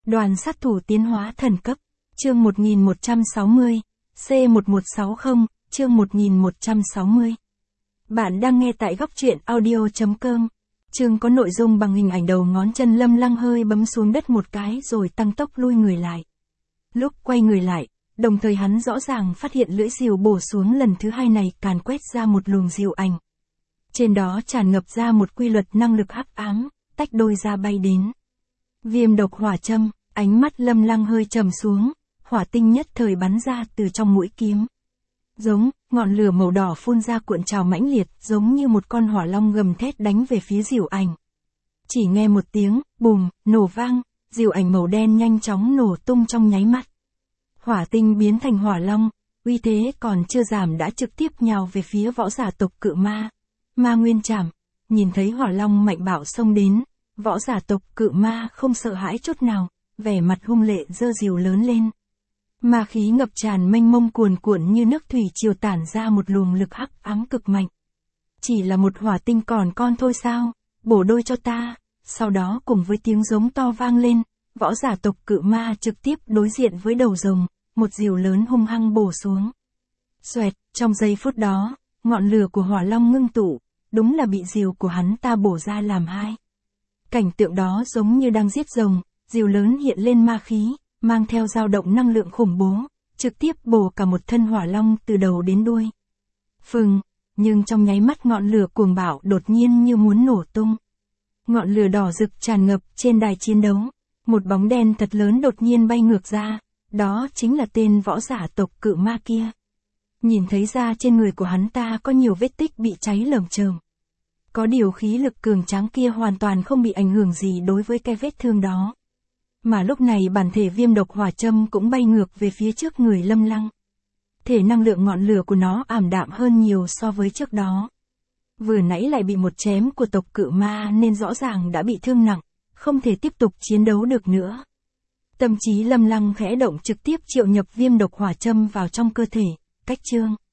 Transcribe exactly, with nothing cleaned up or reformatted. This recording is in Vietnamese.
Đoàn sát thủ tiến hóa thần cấp, chương một nghìn một trăm sáu mươi, C một một sáu không, chương một nghìn một trăm sáu mươi. Bạn đang nghe tại góc truyện audio chấm com. Chương có nội dung bằng hình ảnh đầu ngón chân Lâm Lăng hơi bấm xuống đất một cái rồi tăng tốc lui người lại. Lúc quay người lại, đồng thời hắn rõ ràng phát hiện lưỡi rìu bổ xuống lần thứ hai này càn quét ra một luồng rìu ảnh. Trên đó tràn ngập ra một quy luật năng lực hắc ám, tách đôi ra bay đến. Viêm độc hỏa châm, ánh mắt Lâm Lăng hơi trầm xuống, hỏa tinh nhất thời bắn ra từ trong mũi kiếm. Giống, ngọn lửa màu đỏ phun ra cuộn trào mãnh liệt, giống như một con hỏa long gầm thét đánh về phía rìu ảnh. Chỉ nghe một tiếng, bùm, nổ vang, rìu ảnh màu đen nhanh chóng nổ tung trong nháy mắt. Hỏa tinh biến thành hỏa long, uy thế còn chưa giảm đã trực tiếp nhào về phía võ giả tộc Cự Ma. Ma Nguyên Trảm, nhìn thấy hỏa long mạnh bạo xông đến, võ giả tộc Cự Ma không sợ hãi chút nào, vẻ mặt hung lệ giơ rìu lớn lên. Ma khí ngập tràn mênh mông cuồn cuộn như nước thủy triều tản ra một luồng lực hắc ám cực mạnh. Chỉ là một hỏa tinh còn con thôi sao, bổ đôi cho ta. Sau đó cùng với tiếng giống to vang lên, võ giả tộc Cự Ma trực tiếp đối diện với đầu rồng, một rìu lớn hung hăng bổ xuống. Xoẹt, trong giây phút đó, ngọn lửa của hỏa long ngưng tụ, đúng là bị rìu của hắn ta bổ ra làm hai. Cảnh tượng đó giống như đang giết rồng, rìu lớn hiện lên ma khí, mang theo dao động năng lượng khủng bố, trực tiếp bổ cả một thân hỏa long từ đầu đến đuôi. Phừng, nhưng trong nháy mắt ngọn lửa cuồng bạo đột nhiên như muốn nổ tung. Ngọn lửa đỏ rực tràn ngập trên đài chiến đấu, một bóng đen thật lớn đột nhiên bay ngược ra, đó chính là tên võ giả tộc Cự Ma kia. Nhìn thấy da trên người của hắn ta có nhiều vết tích bị cháy lởm chởm. Có điều khí lực cường tráng kia hoàn toàn không bị ảnh hưởng gì đối với cái vết thương đó. Mà lúc này bản thể viêm độc hỏa châm cũng bay ngược về phía trước người Lâm Lăng. Thể năng lượng ngọn lửa của nó ảm đạm hơn nhiều so với trước đó. Vừa nãy lại bị một chém của tộc Cự Ma nên rõ ràng đã bị thương nặng, không thể tiếp tục chiến đấu được nữa. Tâm trí Lâm Lăng khẽ động trực tiếp triệu nhập viêm độc hỏa châm vào trong cơ thể, cách chương.